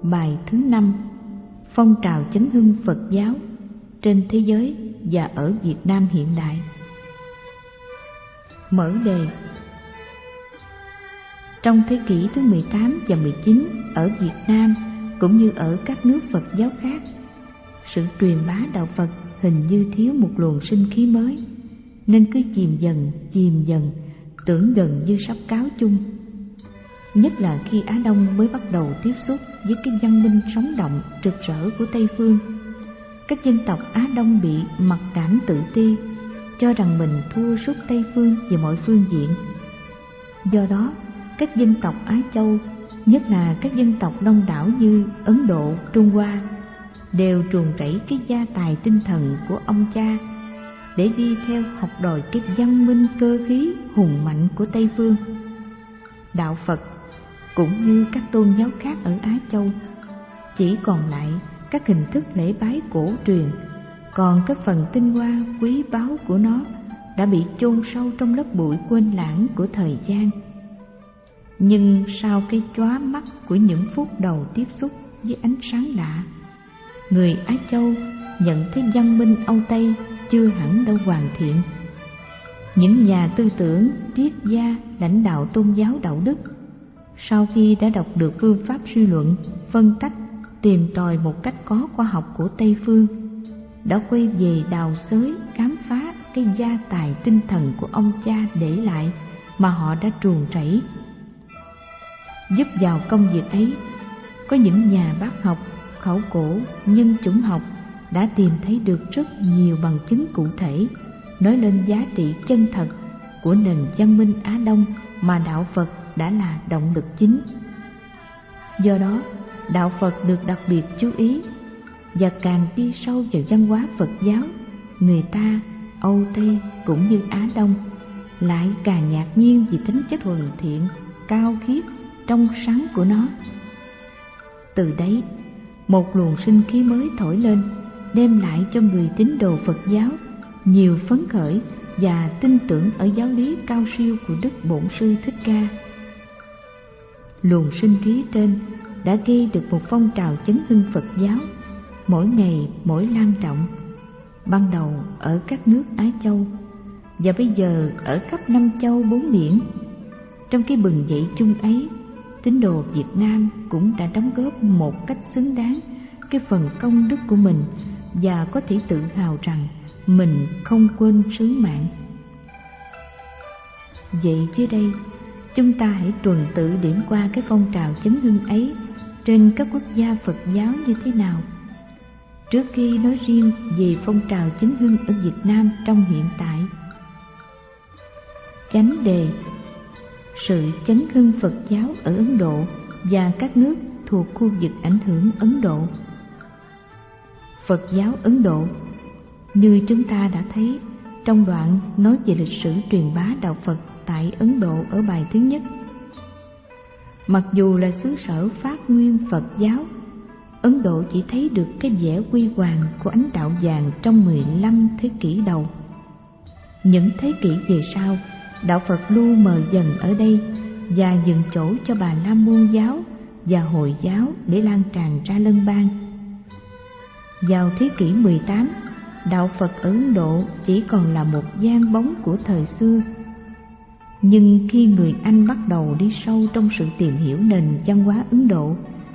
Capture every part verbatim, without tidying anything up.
bài thứ năm, phong trào chấn hưng Phật giáo trên thế giới và ở Việt Nam hiện đại. Mở đề. Trong thế kỷ thứ mười tám và mười chín, ở Việt Nam cũng như ở các nước Phật giáo khác, sự truyền bá đạo Phật hình như thiếu một luồng sinh khí mới, nên cứ chìm dần, chìm dần, tưởng gần như sắp cáo chung. Nhất là khi Á Đông mới bắt đầu tiếp xúc với cái văn minh sống động, rực rỡ của Tây Phương, các dân tộc Á Đông bị mặc cảm tự ti, cho rằng mình thua sút Tây Phương về mọi phương diện. Do đó, các dân tộc Á Châu, nhất là các dân tộc đông đảo như Ấn Độ, Trung Hoa, đều truồng rẫy cái gia tài tinh thần của ông cha để đi theo học đòi cái văn minh cơ khí hùng mạnh của Tây Phương. Đạo Phật cũng như các tôn giáo khác ở Á Châu chỉ còn lại các hình thức lễ bái cổ truyền, còn cái phần tinh hoa quý báu của nó đã bị chôn sâu trong lớp bụi quên lãng của thời gian. Nhưng sau cái chóa mắt của những phút đầu tiếp xúc với ánh sáng lạ, người Á Châu nhận thấy văn minh Âu Tây chưa hẳn đã hoàn thiện. Những nhà tư tưởng, triết gia, lãnh đạo tôn giáo đạo đức, sau khi đã đọc được phương pháp suy luận, phân tách, tìm tòi một cách có khoa học của Tây Phương, đã quay về đào xới, khám phá cái gia tài tinh thần của ông cha để lại mà họ đã truồng rẫy. Giúp vào công việc ấy, có những nhà bác học, khảo cổ, nhân chủng học đã tìm thấy được rất nhiều bằng chứng cụ thể nói lên giá trị chân thật của nền văn minh Á Đông mà đạo Phật đã là động lực chính. Do đó, đạo Phật được đặc biệt chú ý, và càng đi sâu vào văn hóa Phật giáo, người ta, Âu Tây cũng như Á Đông, lại càng ngạc nhiên vì tính chất thuần thiện, cao khiết, trong sáng của nó. Từ đấy, một luồng sinh khí mới thổi lên, đem lại cho người tín đồ Phật giáo nhiều phấn khởi và tin tưởng ở giáo lý cao siêu của Đức Bổn Sư Thích Ca. Luồng sinh khí trên đã gây được một phong trào chấn hưng Phật giáo, mỗi ngày mỗi lan trọng, ban đầu ở các nước Á Châu và bây giờ ở khắp năm châu bốn biển. Trong cái bừng dậy chung ấy, tín đồ Việt Nam cũng đã đóng góp một cách xứng đáng cái phần công đức của mình, và có thể tự hào rằng mình không quên sứ mạng. Vậy dưới đây, chúng ta hãy tuần tự điểm qua cái phong trào chấn hưng ấy trên các quốc gia Phật giáo như thế nào, trước khi nói riêng về phong trào chấn hưng ở Việt Nam trong hiện tại. Chánh đề: sự chấn hưng Phật giáo ở Ấn Độ và các nước thuộc khu vực ảnh hưởng Ấn Độ. Phật giáo Ấn Độ, như chúng ta đã thấy trong đoạn nói về lịch sử truyền bá đạo Phật tại Ấn Độ ở bài thứ nhất. Mặc dù là xứ sở phát nguyên Phật giáo, Ấn Độ chỉ thấy được cái vẻ huy hoàng của ánh đạo vàng trong mười lăm thế kỷ đầu. Những thế kỷ về sau, đạo Phật lu mờ dần ở đây và nhường chỗ cho Bà La Môn giáo và Hồi giáo để lan tràn ra lân bang. Vào thế kỷ mười tám, đạo Phật ở Ấn Độ chỉ còn là một dang bóng của thời xưa. Nhưng khi người Anh bắt đầu đi sâu trong sự tìm hiểu nền văn hóa Ấn Độ,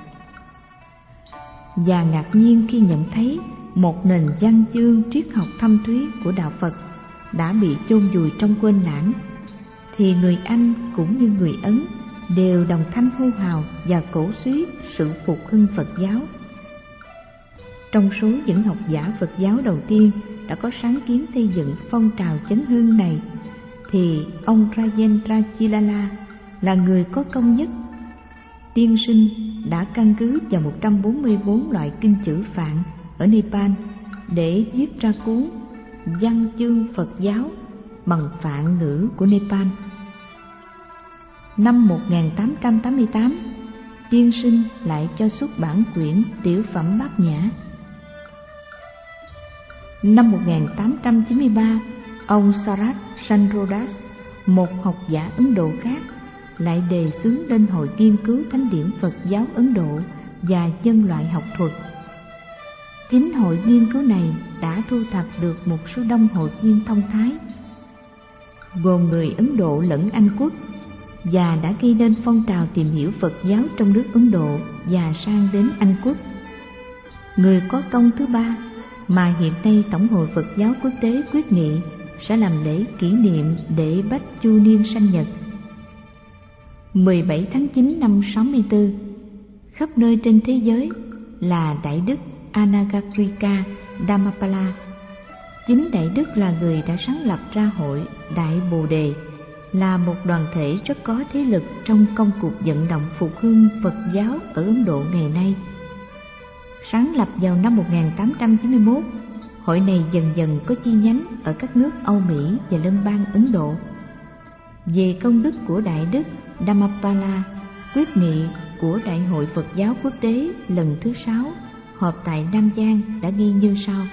và ngạc nhiên khi nhận thấy một nền văn chương triết học thâm thúy của đạo Phật đã bị chôn vùi trong quên lãng, thì người Anh cũng như người Ấn đều đồng thanh hô hào và cổ suý sự phục hưng Phật giáo. Trong số những học giả Phật giáo đầu tiên đã có sáng kiến xây dựng phong trào chấn hưng này, thì ông Rajendra Chilala là người có công nhất. Tiên sinh đã căn cứ vào một trăm bốn mươi bốn loại kinh chữ Phạn ở Nepal để viết ra cuốn Văn chương Phật giáo bằng Phạn ngữ của Nepal. Năm một nghìn tám trăm tám mươi tám, tiên sinh lại cho xuất bản quyển Tiểu phẩm Bát Nhã. Năm một nghìn tám trăm chín mươi ba, ông Sarat Chandrodas, một học giả Ấn Độ khác, lại đề xướng lên Hội Nghiên cứu Thánh điển Phật giáo Ấn Độ và nhân loại học thuật. Chính hội nghiên cứu này đã thu thập được một số đông hội viên thông thái, gồm người Ấn Độ lẫn Anh quốc, và đã gây nên phong trào tìm hiểu Phật giáo trong nước Ấn Độ và sang đến Anh quốc. Người có công thứ ba mà hiện nay Tổng hội Phật giáo quốc tế quyết nghị sẽ làm lễ kỷ niệm để Bách Chu niên sanh nhật mười bảy tháng chín năm sáu mươi tư khắp nơi trên thế giới là Đại Đức Anagarika Dhammapala. Chính Đại Đức là người đã sáng lập ra hội Đại Bồ Đề, là một đoàn thể rất có thế lực trong công cuộc vận động phục hưng Phật giáo ở Ấn Độ ngày nay. Sáng lập vào năm một nghìn tám trăm chín mươi mốt, hội này dần dần có chi nhánh ở các nước Âu Mỹ và Lân bang Ấn Độ. Về công đức của Đại Đức Dhammapala, quyết nghị của Đại hội Phật giáo quốc tế lần thứ sáu họp tại Nam Giang đã ghi như sau: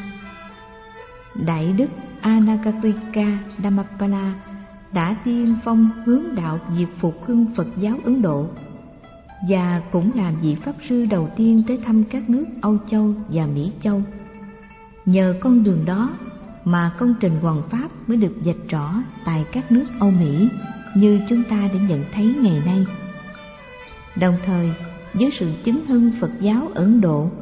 Đại Đức Anagarika Dhammapala đã tiên phong hướng đạo việc phục hưng Phật giáo Ấn Độ, và cũng là vị pháp sư đầu tiên tới thăm các nước Âu Châu và Mỹ Châu. Nhờ con đường đó mà công trình hoằng pháp mới được vạch rõ tại các nước Âu Mỹ như chúng ta đã nhận thấy ngày nay. Đồng thời, với sự chứng hưng Phật giáo Ấn Độ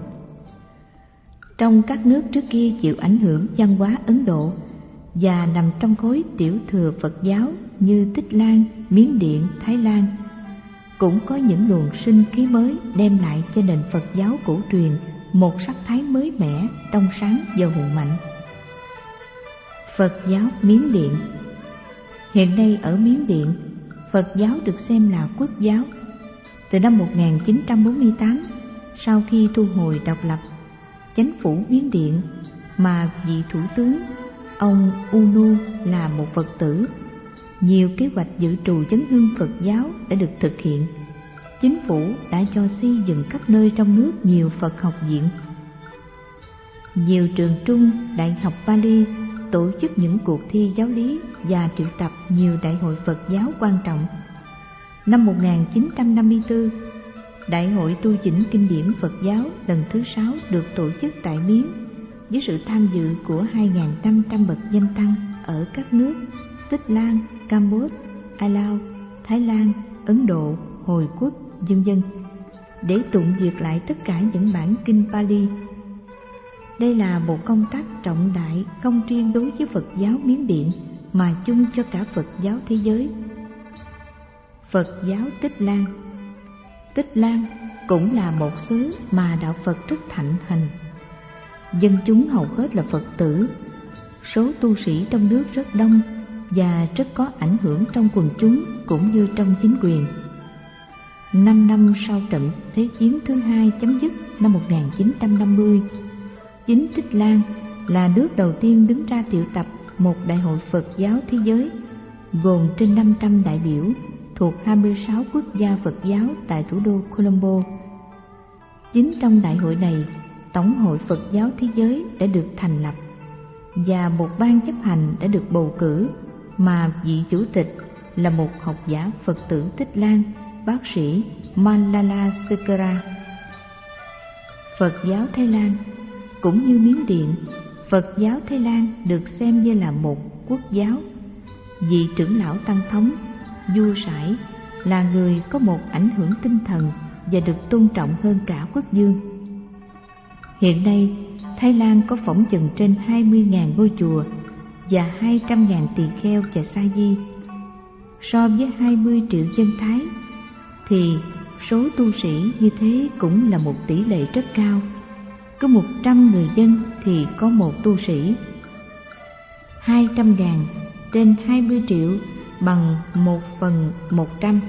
trong các nước trước kia chịu ảnh hưởng văn hóa Ấn Độ và nằm trong khối tiểu thừa Phật giáo như Tích Lan, Miến Điện, Thái Lan, cũng có những luồng sinh khí mới đem lại cho nền Phật giáo cổ truyền một sắc thái mới mẻ, trong sáng và hùng mạnh. Phật giáo Miến Điện. Hiện nay ở Miến Điện, Phật giáo được xem là quốc giáo. Từ năm một nghìn chín trăm bốn mươi tám, sau khi thu hồi độc lập, Chánh phủ Miến Điện mà vị thủ tướng ông Unu là một Phật tử, nhiều kế hoạch dự trù chấn hưng Phật giáo đã được thực hiện. Chính phủ đã cho xây dựng khắp nơi trong nước nhiều Phật học viện, nhiều trường trung, đại học Pali, tổ chức những cuộc thi giáo lý và triệu tập nhiều đại hội Phật giáo quan trọng. Năm một nghìn chín trăm năm mươi tư, Đại hội tu chỉnh kinh điển Phật giáo lần thứ sáu được tổ chức tại Miến với sự tham dự của hai nghìn năm trăm bậc danh tăng ở các nước Tích Lan, Campuchia, Ai Lao, Thái Lan, Ấn Độ, Hồi Quốc, vân vân, để tụng duyệt lại tất cả những bản kinh Pali. Đây là một công tác trọng đại không riêng đối với Phật giáo Miến Điện mà chung cho cả Phật giáo thế giới. Phật giáo Tích Lan. Tích Lan cũng là một xứ mà đạo Phật rất thịnh hành. Dân chúng hầu hết là Phật tử, số tu sĩ trong nước rất đông và rất có ảnh hưởng trong quần chúng cũng như trong chính quyền. Năm năm sau trận Thế chiến thứ hai chấm dứt năm một nghìn chín trăm năm mươi, chính Tích Lan là nước đầu tiên đứng ra triệu tập một đại hội Phật giáo thế giới gồm trên năm trăm đại biểu thuộc hai mươi sáu quốc gia Phật giáo tại thủ đô Colombo. Chính trong đại hội này, Tổng hội Phật giáo thế giới đã được thành lập và một ban chấp hành đã được bầu cử, mà vị chủ tịch là một học giả Phật tử Tích Lan, bác sĩ Malala Sekera. Phật giáo Thái Lan. Cũng như Miến Điện, Phật giáo Thái Lan được xem như là một quốc giáo. Vị trưởng lão tăng thống Du Sải là người có một ảnh hưởng tinh thần và được tôn trọng hơn cả quốc vương. Hiện nay, Thái Lan có phỏng chừng trên hai mươi nghìn ngôi chùa và hai trăm nghìn tỳ kheo và sa di. So với hai mươi triệu dân Thái, thì số tu sĩ như thế cũng là một tỷ lệ rất cao. Cứ một trăm người dân thì có một tu sĩ. Hai trăm ngàn trên hai mươi triệu bằng một phần một trăm.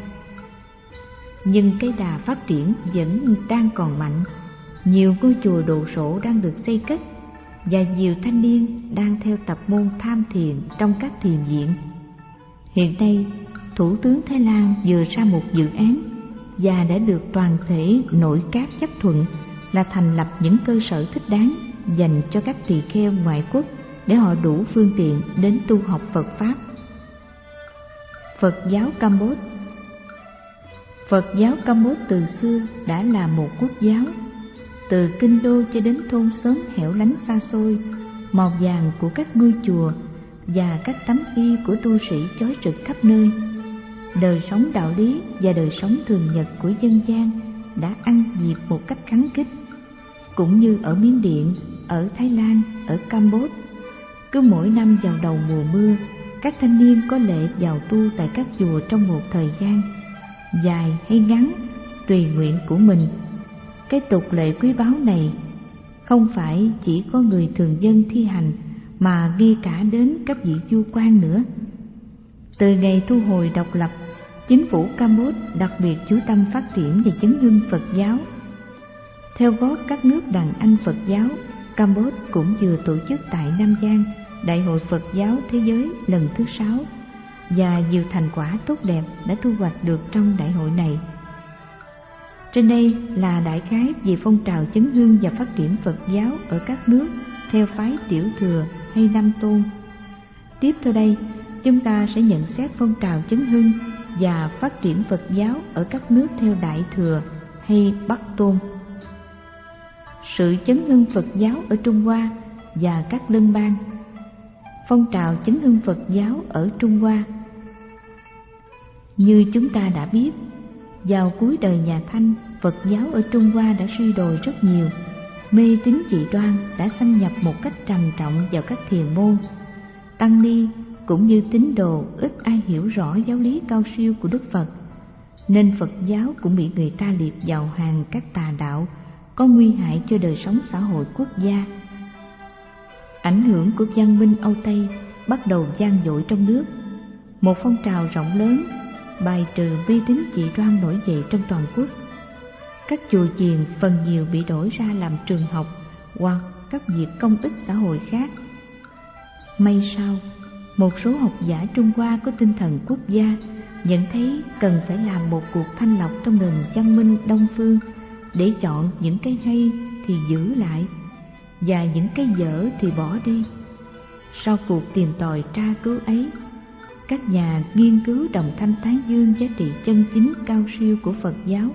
Nhưng cái đà phát triển vẫn đang còn mạnh. Nhiều ngôi chùa đồ sộ đang được xây cất, và nhiều thanh niên đang theo tập môn tham thiền trong các thiền viện. Hiện nay, Thủ tướng Thái Lan vừa ra một dự án và đã được toàn thể nội các chấp thuận là thành lập những cơ sở thích đáng dành cho các tỳ kheo ngoại quốc để họ đủ phương tiện đến tu học Phật Pháp. Phật giáo Campuchia. Phật giáo Campuchia từ xưa đã là một quốc giáo. Từ kinh đô cho đến thôn xóm hẻo lánh xa xôi, màu vàng của các ngôi chùa và các tấm y của tu sĩ chói rực khắp nơi. Đời sống đạo lý và đời sống thường nhật của dân gian đã ăn diệt một cách khắng khích. Cũng như ở Miến Điện, ở Thái Lan, ở Campuchia, cứ mỗi năm vào đầu mùa mưa, các thanh niên có lệ vào tu tại các chùa trong một thời gian dài hay ngắn tùy nguyện của mình. Cái tục lệ quý báu này không phải chỉ có người thường dân thi hành, mà ngay cả đến các vị vua quan nữa. Từ ngày thu hồi độc lập, chính phủ Campuchia đặc biệt chú tâm phát triển và chấn hưng Phật giáo. Theo gót các nước đàn anh Phật giáo, Campuchia cũng vừa tổ chức tại Nam Giang Đại hội Phật giáo Thế giới lần thứ sáu, và nhiều thành quả tốt đẹp đã thu hoạch được trong đại hội này. Trên đây là đại khái về phong trào chấn hưng và phát triển Phật giáo ở các nước theo phái Tiểu Thừa hay Nam Tôn. Tiếp theo đây, chúng ta sẽ nhận xét phong trào chấn hưng và phát triển Phật giáo ở các nước theo Đại Thừa hay Bắc Tôn. Sự chấn hưng Phật giáo ở Trung Hoa và các lân bang. Phong trào chấn hưng Phật giáo ở Trung Hoa. Như chúng ta đã biết, vào cuối đời nhà Thanh, Phật giáo ở Trung Hoa đã suy đồi rất nhiều. Mê tín dị đoan đã xâm nhập một cách trầm trọng vào các thiền môn. Tăng ni cũng như tín đồ ít ai hiểu rõ giáo lý cao siêu của Đức Phật, nên Phật giáo cũng bị người ta liệt vào hàng các tà đạo có nguy hại cho đời sống xã hội quốc gia. Ảnh hưởng của văn minh Âu Tây bắt đầu vang dội trong nước. Một phong trào rộng lớn bài trừ mê tín dị đoan nổi dậy trong toàn quốc. Các chùa chiền phần nhiều bị đổi ra làm trường học hoặc các việc công ích xã hội khác. May sao, một số học giả Trung Hoa có tinh thần quốc gia nhận thấy cần phải làm một cuộc thanh lọc trong nền văn minh Đông phương, để chọn những cái hay thì giữ lại và những cái dở thì bỏ đi. Sau cuộc tìm tòi tra cứu ấy, các nhà nghiên cứu đồng thanh tán dương giá trị chân chính cao siêu của Phật giáo.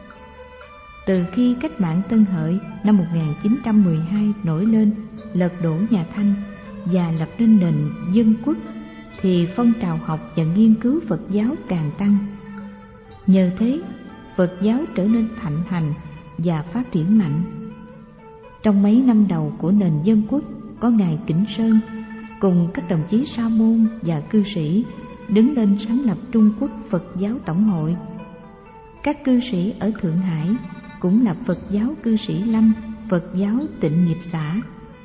Từ khi cách mạng Tân Hợi năm một nghìn chín trăm mười hai nổi lên, lật đổ nhà Thanh và lập nên nền dân quốc, thì phong trào học và nghiên cứu Phật giáo càng tăng. Nhờ thế, Phật giáo trở nên thịnh hành và phát triển mạnh. Trong mấy năm đầu của nền dân quốc, có Ngài Kỉnh Sơn cùng các đồng chí sa môn và cư sĩ đứng lên sáng lập Trung Quốc Phật giáo Tổng hội. Các cư sĩ ở Thượng Hải cũng lập Phật giáo Cư Sĩ Lâm, Phật giáo Tịnh Nghiệp Xã.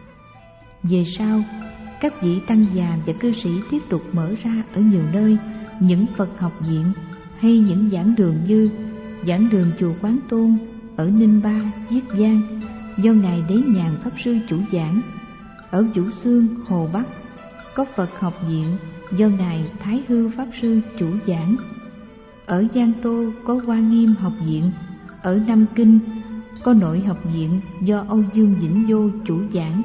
Về sau, các vị tăng già và cư sĩ tiếp tục mở ra ở nhiều nơi những Phật học viện hay những giảng đường như giảng đường chùa Quán Tôn ở Ninh Ba, Chiết Giang do Ngài Đế Nhàn Pháp Sư chủ giảng. Ở Vũ Xương, Hồ Bắc có Phật học viện do Ngài Thái Hư Pháp Sư chủ giảng. Ở Giang Tô có Hoa Nghiêm học viện. Ở Nam Kinh có Nội học viện do Âu Dương Vĩnh Vô chủ giảng.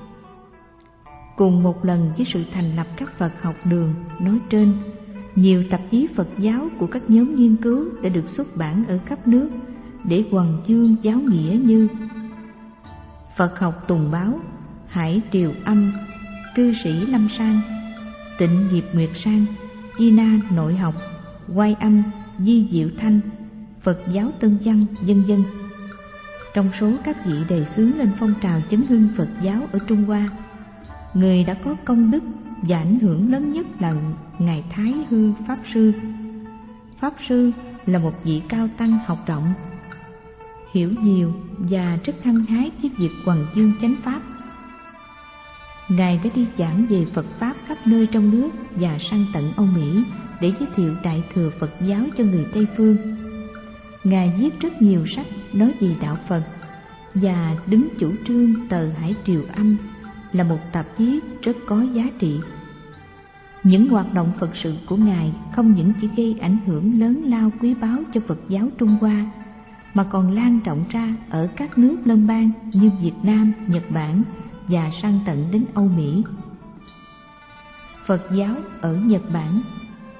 Cùng một lần với sự thành lập các Phật học đường nói trên, nhiều tạp chí Phật giáo của các nhóm nghiên cứu đã được xuất bản ở khắp nước để hoằng dương giáo nghĩa như Phật học Tùng Báo, Hải Triều Âm, Cư Sĩ Lâm Sang, Tịnh Nghiệp Nguyệt Sang, Chi Na Nội học, Quay Âm, Di Diệu Thanh, Phật giáo Tân Văn, vân vân. Trong số các vị đề xướng lên phong trào chấn hưng Phật giáo ở Trung Hoa, người đã có công đức và ảnh hưởng lớn nhất là Ngài Thái Hư Pháp Sư. Pháp Sư là một vị cao tăng học rộng, hiểu nhiều và rất hăng hái với việc hoằng dương chánh pháp. Ngài đã đi giảng về Phật Pháp khắp nơi trong nước và sang tận Âu Mỹ để giới thiệu Đại Thừa Phật giáo cho người Tây Phương. Ngài viết rất nhiều sách nói về đạo Phật và đứng chủ trương tờ Hải Triều Âm là một tạp chí rất có giá trị. Những hoạt động Phật sự của Ngài không những chỉ gây ảnh hưởng lớn lao quý báu cho Phật giáo Trung Hoa, mà còn lan rộng ra ở các nước lân bang như Việt Nam, Nhật Bản và sang tận đến Âu Mỹ. Phật giáo ở Nhật Bản.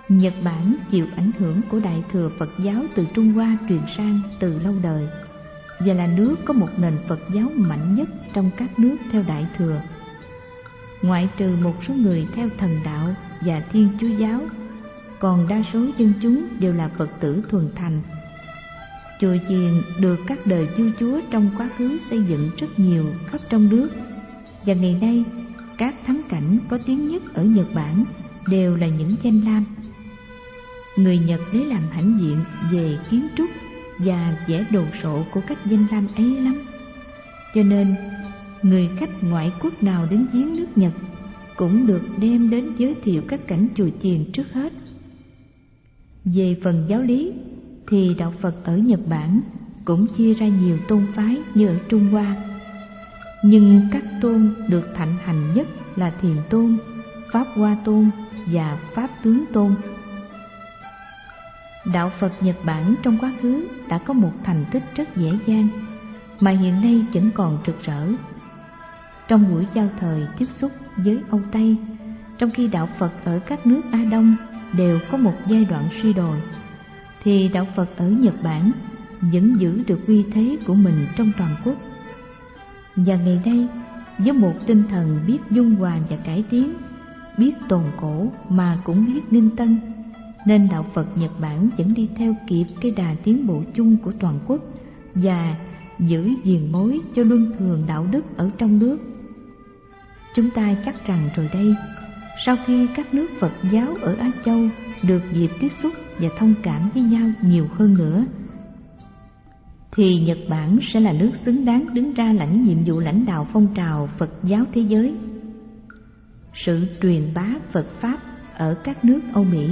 Nhật Bản chịu ảnh hưởng của Đại thừa Phật giáo từ Trung Hoa truyền sang từ lâu đời, và là nước có một nền Phật giáo mạnh nhất trong các nước theo Đại thừa. Ngoại trừ một số người theo Thần đạo và Thiên Chúa giáo, còn đa số dân chúng đều là Phật tử thuần thành. Chùa chiền được các đời vua chúa trong quá khứ xây dựng rất nhiều khắp trong nước, và ngày nay các thắng cảnh có tiếng nhất ở Nhật Bản đều là những danh lam. Người Nhật lấy làm hãnh diện về kiến trúc và vẻ đồ sộ của các danh lam ấy lắm, cho nên người khách ngoại quốc nào đến viếng nước Nhật cũng được đem đến giới thiệu các cảnh chùa chiền trước hết. Về phần giáo lý thì đạo Phật ở Nhật Bản cũng chia ra nhiều tôn phái như ở Trung Hoa, nhưng các tôn được thịnh hành nhất là Thiền Tôn, Pháp Hoa Tôn và Pháp Tướng Tôn. Đạo Phật Nhật Bản trong quá khứ đã có một thành tích rất dễ dàng mà hiện nay vẫn còn rực rỡ. Trong buổi giao thời tiếp xúc với Âu Tây, trong khi đạo Phật ở các nước Á Đông đều có một giai đoạn suy đồi, thì đạo Phật ở Nhật Bản vẫn giữ được uy thế của mình trong toàn quốc. Và ngày nay, với một tinh thần biết dung hòa và cải tiến, biết tồn cổ mà cũng biết ninh tân, nên đạo Phật Nhật Bản vẫn đi theo kịp cái đà tiến bộ chung của toàn quốc và giữ diền mối cho luân thường đạo đức ở trong nước. Chúng ta chắc rằng rồi đây, sau khi các nước Phật giáo ở Á Châu được dịp tiếp xúc và thông cảm với nhau nhiều hơn nữa, thì Nhật Bản sẽ là nước xứng đáng đứng ra lãnh nhiệm vụ lãnh đạo phong trào Phật giáo thế giới. Sự truyền bá Phật Pháp ở các nước Âu Mỹ.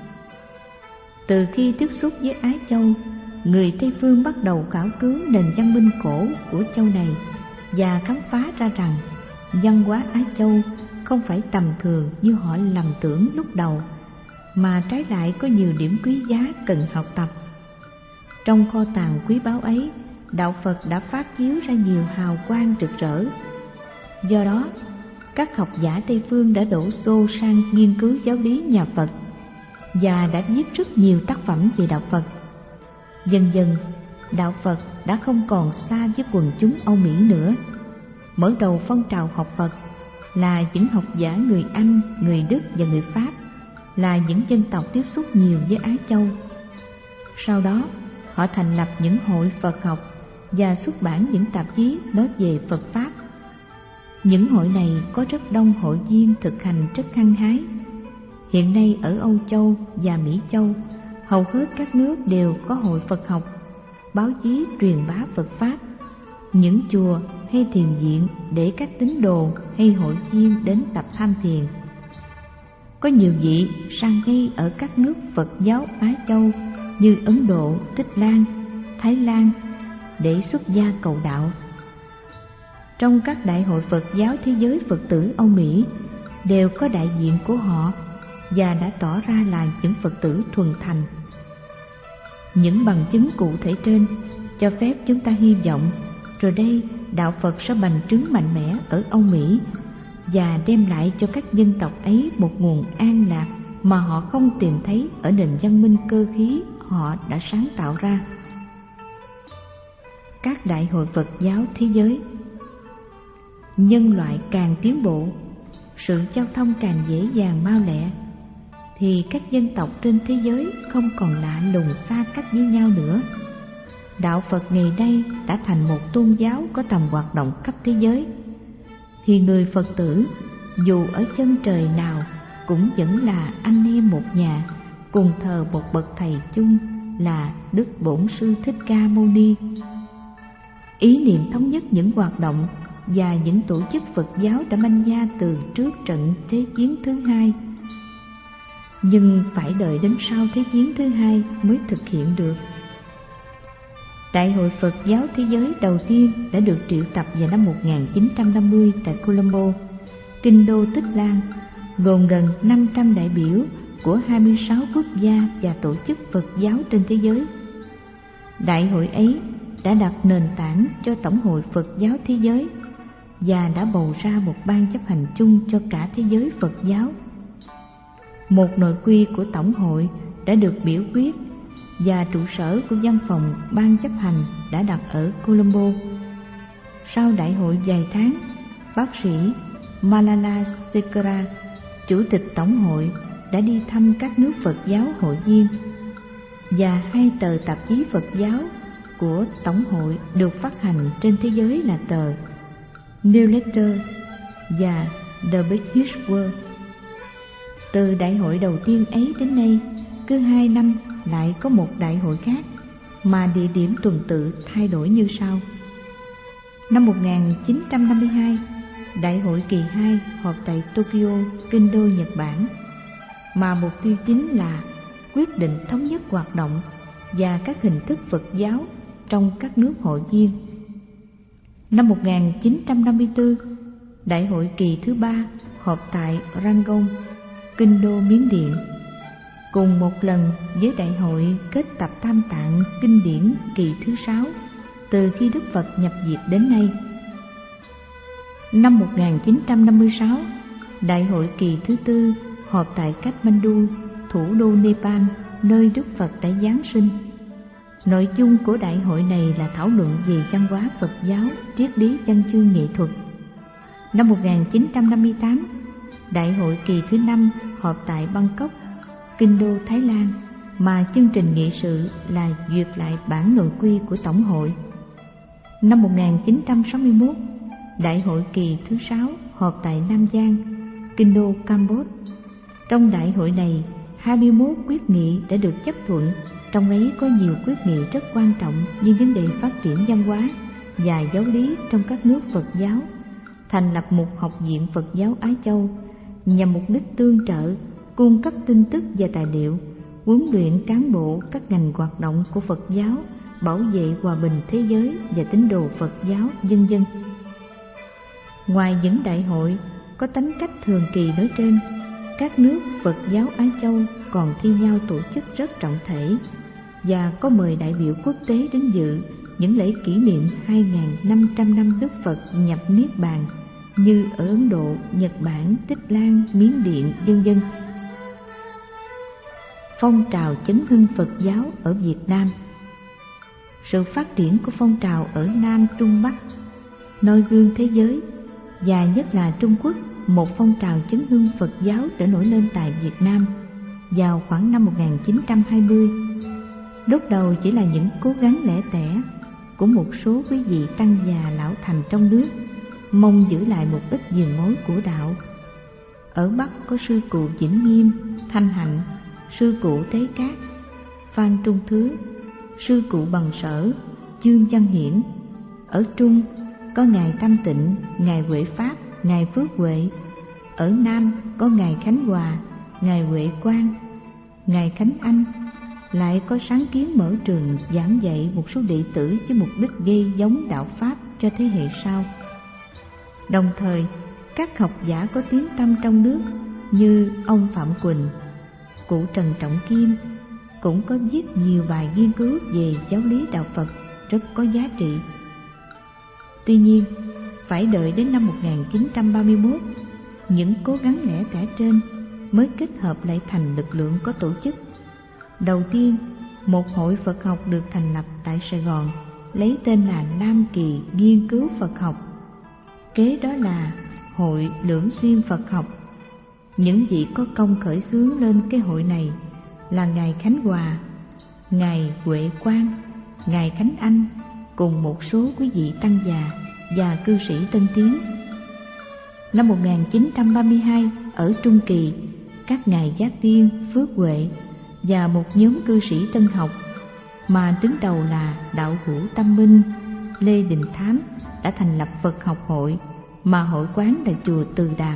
Từ khi tiếp xúc với Á Châu, người Tây phương bắt đầu khảo cứu nền văn minh cổ của châu này và khám phá ra rằng văn hóa Á Châu không phải tầm thường như họ lầm tưởng lúc đầu, mà trái lại có nhiều điểm quý giá cần học tập. Trong kho tàng quý báu ấy, đạo Phật đã phát chiếu ra nhiều hào quang rực rỡ. Do đó, các học giả Tây phương đã đổ xô sang nghiên cứu giáo lý nhà Phật và đã viết rất nhiều tác phẩm về đạo Phật. Dần dần, đạo Phật đã không còn xa với quần chúng Âu Mỹ nữa. Mở đầu phong trào học Phật là những học giả người Anh, người Đức và người Pháp, là những dân tộc tiếp xúc nhiều với Á Châu. Sau đó, họ thành lập những hội Phật học và xuất bản những tạp chí nói về Phật Pháp. Những hội này có rất đông hội viên thực hành rất hăng hái. Hiện nay ở Âu Châu và Mỹ Châu, hầu hết các nước đều có hội Phật học, báo chí truyền bá Phật Pháp, những chùa hay thiền viện để các tín đồ hay hội viên đến tập tham thiền. Có nhiều vị sang ngay ở các nước Phật giáo Á Châu như Ấn Độ, Tích Lan, Thái Lan để xuất gia cầu đạo. Trong các đại hội Phật giáo thế giới, Phật tử Âu Mỹ đều có đại diện của họ và đã tỏ ra là những Phật tử thuần thành. Những bằng chứng cụ thể trên cho phép chúng ta hy vọng rồi đây đạo Phật sẽ bành trướng mạnh mẽ ở Âu Mỹ và đem lại cho các dân tộc ấy một nguồn an lạc mà họ không tìm thấy ở nền văn minh cơ khí họ đã sáng tạo ra. Các đại hội Phật giáo thế giới. Nhân loại càng tiến bộ, sự giao thông càng dễ dàng mau lẹ, thì các dân tộc trên thế giới không còn lạ lùng xa cách với nhau nữa. Đạo Phật ngày nay đã thành một tôn giáo có tầm hoạt động khắp thế giới, thì người Phật tử dù ở chân trời nào cũng vẫn là anh em một nhà, cùng thờ một bậc thầy chung là Đức Bổn Sư Thích Ca Mâu Ni. Ý niệm thống nhất những hoạt động và những tổ chức Phật giáo đã manh nha từ trước trận Thế chiến thứ hai, nhưng phải đợi đến sau Thế chiến thứ hai mới thực hiện được. Đại hội Phật giáo thế giới đầu tiên đã được triệu tập vào năm một nghìn chín trăm năm mươi tại Colombo, kinh đô Tích Lan, gồm gần năm trăm đại biểu của hai mươi sáu quốc gia và tổ chức Phật giáo trên thế giới. Đại hội ấy đã đặt nền tảng cho Tổng hội Phật giáo thế giới và đã bầu ra một ban chấp hành chung cho cả thế giới Phật giáo. Một nội quy của Tổng hội đã được biểu quyết và trụ sở của văn phòng ban chấp hành đã đặt ở Colombo. Sau đại hội vài tháng, bác sĩ Malala Sekera, chủ tịch Tổng hội, đã đi thăm các nước Phật giáo hội viên, và hai tờ tạp chí Phật giáo của Tổng hội được phát hành trên thế giới là tờ New Letter và The Buddhist World. Từ đại hội đầu tiên ấy đến nay, cứ hai năm lại có một đại hội khác, mà địa điểm tuần tự thay đổi như sau. Năm một nghìn chín trăm năm mươi hai, đại hội kỳ hai họp tại Tokyo, kinh đô Nhật Bản, mà mục tiêu chính là quyết định thống nhất hoạt động và các hình thức Phật giáo trong các nước hội viên. Năm một nghìn chín trăm năm mươi tư, đại hội kỳ thứ ba họp tại Rangoon, kinh đô Miến Điện, cùng một lần với đại hội kết tập Tam Tạng kinh điển kỳ thứ sáu từ khi Đức Phật nhập Việt đến nay. Năm một nghìn chín trăm năm mươi sáu, đại hội kỳ thứ tư họp tại Kathmandu, thủ đô Nepal, nơi Đức Phật đã giáng sinh. Nội dung của đại hội này là thảo luận về văn hóa Phật giáo, triết lý văn chương nghệ thuật. Năm một nghìn chín trăm năm mươi tám, đại hội kỳ thứ năm họp tại Bangkok, kinh đô Thái Lan, mà chương trình nghị sự là duyệt lại bản nội quy của Tổng hội. Năm một nghìn chín trăm sáu mươi mốt, đại hội kỳ thứ sáu họp tại Nam Giang, kinh đô Campuchia. Trong đại hội này, hai mươi mốt quyết nghị đã được chấp thuận, trong ấy có nhiều quyết nghị rất quan trọng như vấn đề phát triển văn hóa và giáo lý trong các nước Phật giáo, thành lập một học viện Phật giáo Á Châu nhằm mục đích tương trợ, cung cấp tin tức và tài liệu, huấn luyện cán bộ các ngành hoạt động của Phật giáo, bảo vệ hòa bình thế giới và tín đồ Phật giáo, vân vân. Ngoài những đại hội có tính cách thường kỳ nói trên, các nước Phật giáo Á Châu còn thi nhau tổ chức rất trọng thể và có mời đại biểu quốc tế đến dự những lễ kỷ niệm hai nghìn năm trăm năm Đức Phật nhập Niết Bàn như ở Ấn Độ, Nhật Bản, Tích Lan, Miến Điện, vân vân. Phong trào chấn hưng Phật giáo ở Việt Nam. Sự phát triển của phong trào ở Nam Trung Bắc, noi gương thế giới và nhất là Trung Quốc, một phong trào chấn hưng Phật giáo đã nổi lên tại Việt Nam vào khoảng năm một nghìn chín trăm hai mươi. Lúc đầu chỉ là những cố gắng lẻ tẻ của một số quý vị tăng già lão thành trong nước, mong giữ lại một ít vườn mối của đạo. Ở Bắc có sư cụ Vĩnh Nghiêm, Thanh Hạnh, sư cụ Tế Cát, Phan Trung Thứ, sư cụ Bằng Sở, Chương Văn Hiển. Ở Trung có ngài Tam Tịnh, ngài Huệ Pháp, ngài Phước Huệ. Ở Nam có ngài Khánh Hòa, ngài Huệ Quang, ngài Khánh Anh. Lại có sáng kiến mở trường giảng dạy một số đệ tử với mục đích gây giống đạo Pháp cho thế hệ sau. Đồng thời, các học giả có tiếng tăm trong nước như ông Phạm Quỳnh, cụ Trần Trọng Kim cũng có viết nhiều bài nghiên cứu về giáo lý đạo Phật rất có giá trị. Tuy nhiên, phải đợi đến năm một nghìn chín trăm ba mươi mốt, những cố gắng lẻ tẻ trên mới kết hợp lại thành lực lượng có tổ chức. Đầu tiên, một hội Phật học được thành lập tại Sài Gòn, lấy tên là Nam Kỳ Nghiên cứu Phật học. Kế đó là Hội Lưỡng Xuyên Phật học. Những vị có công khởi xướng lên cái hội này là ngài Khánh Hòa, ngài Huệ Quang, ngài Khánh Anh cùng một số quý vị tăng già và cư sĩ tân tiến. Năm một nghìn chín trăm ba mươi hai, ở Trung Kỳ, các ngài Giác Tiên, Phước Huệ và một nhóm cư sĩ tân học mà đứng đầu là đạo hữu Tâm Minh, Lê Đình Thám đã thành lập Phật học hội, mà hội quán là chùa Từ Đàm.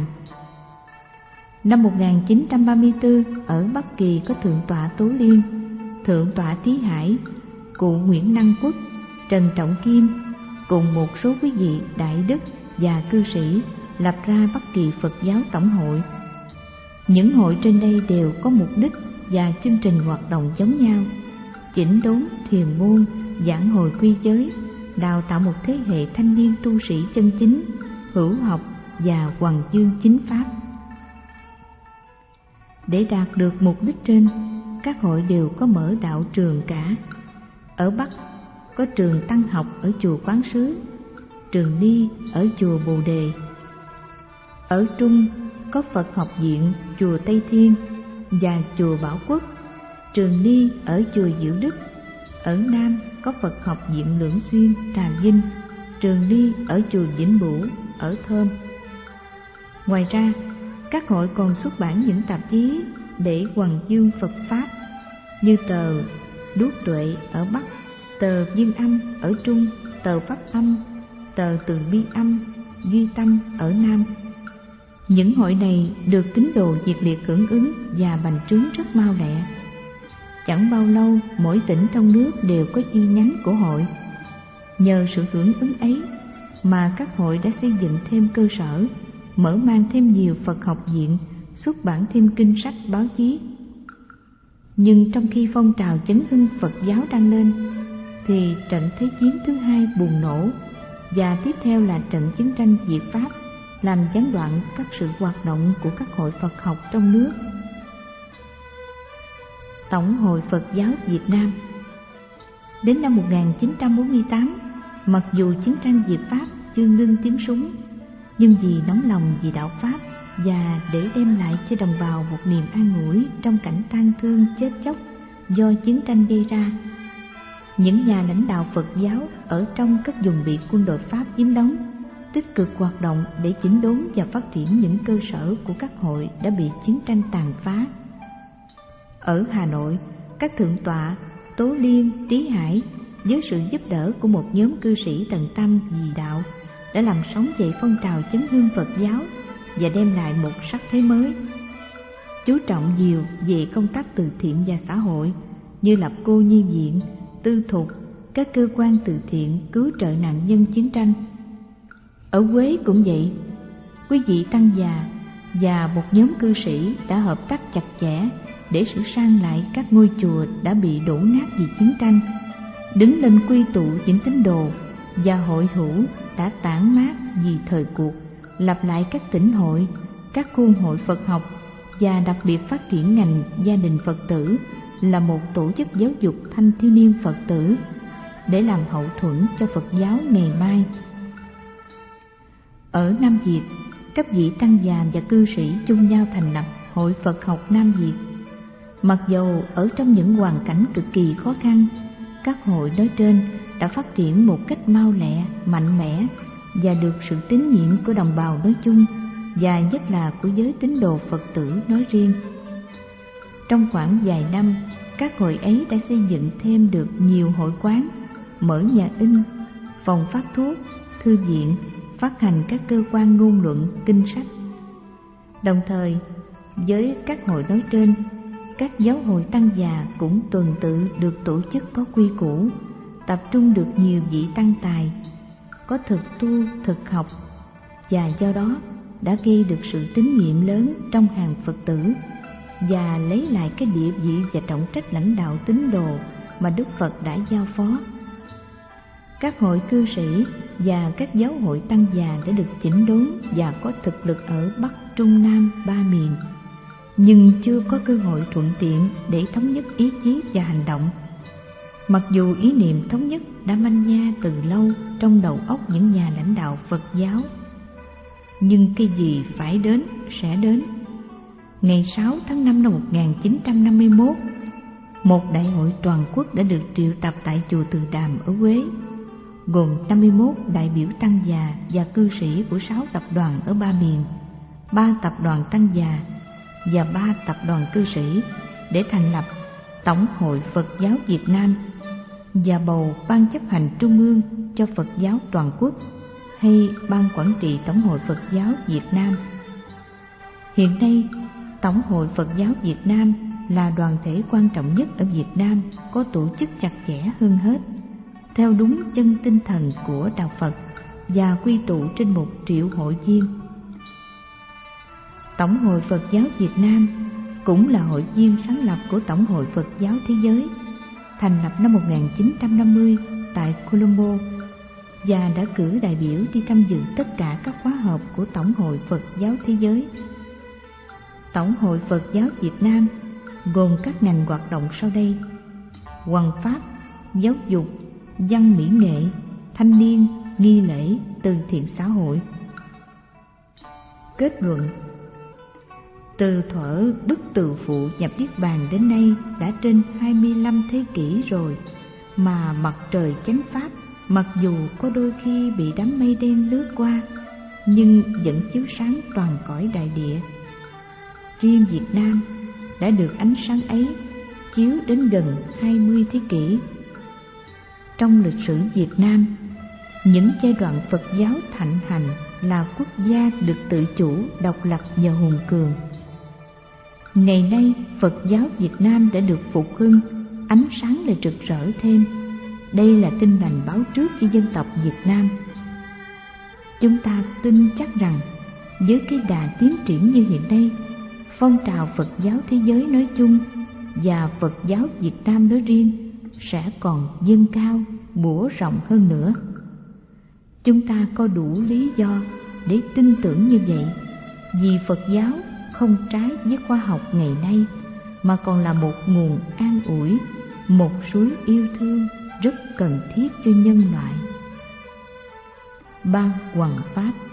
Năm một nghìn chín trăm ba mươi tư, ở Bắc Kỳ có Thượng tọa Tố Liên, Thượng tọa Trí Hải, cụ Nguyễn Năng Quốc, Trần Trọng Kim cùng một số quý vị đại đức và cư sĩ lập ra Bắc Kỳ Phật giáo Tổng hội. Những hội trên đây đều có mục đích và chương trình hoạt động giống nhau: chỉnh đốn thiền môn, giảng hồi quy giới, đào tạo một thế hệ thanh niên tu sĩ chân chính, hữu học và hoằng dương chính pháp. Để đạt được mục đích trên, các hội đều có mở đạo trường cả. Ở Bắc có trường tăng học ở chùa Quán Sứ, trường Ni ở chùa Bồ Đề. Ở Trung có Phật học viện chùa Tây Thiên và chùa Bảo Quốc, trường Ni ở chùa Diệu Đức. Ở Nam có Phật học viện Lưỡng Xuyên, Trà Vinh, trường Ni ở chùa Vĩnh Bửu, ở Thơm. Ngoài ra, các hội còn xuất bản những tạp chí để hoằng dương Phật Pháp như tờ Đuốc Tuệ ở Bắc, tờ Viên Âm ở Trung, tờ Pháp Âm, tờ Từ Bi Âm, Duy Tâm ở Nam. Những hội này được tín đồ nhiệt liệt hưởng ứng và bành trướng rất mau lẹ. Chẳng bao lâu, mỗi tỉnh trong nước đều có chi nhánh của hội. Nhờ sự hưởng ứng ấy mà các hội đã xây dựng thêm cơ sở, mở mang thêm nhiều Phật học viện, xuất bản thêm kinh sách báo chí. Nhưng trong khi phong trào chấn hưng Phật giáo đang lên, thì trận Thế chiến thứ hai bùng nổ, và tiếp theo là trận chiến tranh Việt Pháp, làm gián đoạn các sự hoạt động của các hội Phật học trong nước. Tổng hội Phật giáo Việt Nam. Đến năm một nghìn chín trăm bốn mươi tám, mặc dù chiến tranh Việt Pháp chưa ngưng tiếng súng, nhưng vì nóng lòng vì đạo Pháp và để đem lại cho đồng bào một niềm an ủi trong cảnh tang thương chết chóc do chiến tranh gây ra, những nhà lãnh đạo Phật giáo ở trong các vùng bị quân đội Pháp chiếm đóng tích cực hoạt động để chỉnh đốn và phát triển những cơ sở của các hội đã bị chiến tranh tàn phá. Ở Hà Nội, các thượng tọa Tố Liên, Trí Hải với sự giúp đỡ của một nhóm cư sĩ tận tâm vì đạo đã làm sống dậy phong trào chấn hương Phật giáo và đem lại một sắc thế mới. Chú trọng nhiều về công tác từ thiện và xã hội như lập cô nhi viện, tư thục, các cơ quan từ thiện cứu trợ nạn nhân chiến tranh. Ở Quế cũng vậy, quý vị tăng già và một nhóm cư sĩ đã hợp tác chặt chẽ để sửa sang lại các ngôi chùa đã bị đổ nát vì chiến tranh, đứng lên quy tụ những tín đồ và hội hữu đã tản mát vì thời cuộc, lập lại các tỉnh hội, các khuôn hội Phật học và đặc biệt phát triển ngành gia đình Phật tử là một tổ chức giáo dục thanh thiếu niên Phật tử để làm hậu thuẫn cho Phật giáo ngày mai. Ở Nam Việt, các vị tăng già và cư sĩ chung nhau thành lập Hội Phật học Nam Việt. Mặc dầu ở trong những hoàn cảnh cực kỳ khó khăn, các hội nói trên đã phát triển một cách mau lẹ, mạnh mẽ và được sự tín nhiệm của đồng bào nói chung và nhất là của giới tín đồ Phật tử nói riêng. Trong khoảng vài năm, các hội ấy đã xây dựng thêm được nhiều hội quán, mở nhà in, phòng phát thuốc, thư viện, phát hành các cơ quan ngôn luận, kinh sách. Đồng thời, với các hội nói trên, các giáo hội tăng già cũng tuần tự được tổ chức có quy củ, tập trung được nhiều vị tăng tài, có thực tu, thực học, và do đó đã gây được sự tín nhiệm lớn trong hàng Phật tử và lấy lại cái địa vị và trọng trách lãnh đạo tín đồ mà Đức Phật đã giao phó. Các hội cư sĩ và các giáo hội tăng già đã được chỉnh đốn và có thực lực ở Bắc, Trung, Nam ba miền, nhưng chưa có cơ hội thuận tiện để thống nhất ý chí và hành động. Mặc dù ý niệm thống nhất đã manh nha từ lâu trong đầu óc những nhà lãnh đạo Phật giáo, nhưng cái gì phải đến sẽ đến. Ngày sáu tháng năm năm một nghìn chín trăm năm mươi mốt, một đại hội toàn quốc đã được triệu tập tại chùa Từ Đàm ở Huế, gồm năm mươi mốt đại biểu tăng già và cư sĩ của sáu tập đoàn ở ba miền, ba tập đoàn tăng già và ba tập đoàn cư sĩ để thành lập Tổng hội Phật giáo Việt Nam và bầu Ban chấp hành Trung ương cho Phật giáo toàn quốc hay Ban quản trị Tổng hội Phật giáo Việt Nam. Hiện nay, Tổng hội Phật giáo Việt Nam là đoàn thể quan trọng nhất ở Việt Nam, có tổ chức chặt chẽ hơn hết, theo đúng chân tinh thần của Đạo Phật và quy tụ trên một triệu hội viên. Tổng hội Phật giáo Việt Nam cũng là hội viên sáng lập của Tổng hội Phật giáo Thế giới, thành lập năm một nghìn chín trăm năm mươi tại Colombo và đã cử đại biểu đi tham dự tất cả các khóa họp của Tổng hội Phật giáo Thế giới. Tổng hội Phật giáo Việt Nam gồm các ngành hoạt động sau đây: hoằng pháp, giáo dục, văn mỹ nghệ, thanh niên, nghi lễ, từ thiện xã hội. Kết luận: từ thuở Đức Từ Phụ nhập Niết Bàn đến nay đã trên hai mươi lăm thế kỷ rồi, mà mặt trời chánh pháp mặc dù có đôi khi bị đám mây đen lướt qua, nhưng vẫn chiếu sáng toàn cõi đại địa. Riêng Việt Nam đã được ánh sáng ấy chiếu đến gần hai mươi thế kỷ. Trong lịch sử Việt Nam, những giai đoạn Phật giáo thịnh hành là quốc gia được tự chủ, độc lập và hùng cường. Ngày nay, Phật giáo Việt Nam đã được phục hưng, ánh sáng lại rực rỡ thêm. Đây là tin lành báo trước cho dân tộc Việt Nam. Chúng ta tin chắc rằng với cái đà tiến triển như hiện nay, phong trào Phật giáo thế giới nói chung và Phật giáo Việt Nam nói riêng sẽ còn dâng cao, bủa rộng hơn nữa. Chúng ta có đủ lý do để tin tưởng như vậy, vì Phật giáo không trái với khoa học ngày nay, mà còn là một nguồn an ủi, một suối yêu thương rất cần thiết cho nhân loại. Ban Hoằng Pháp.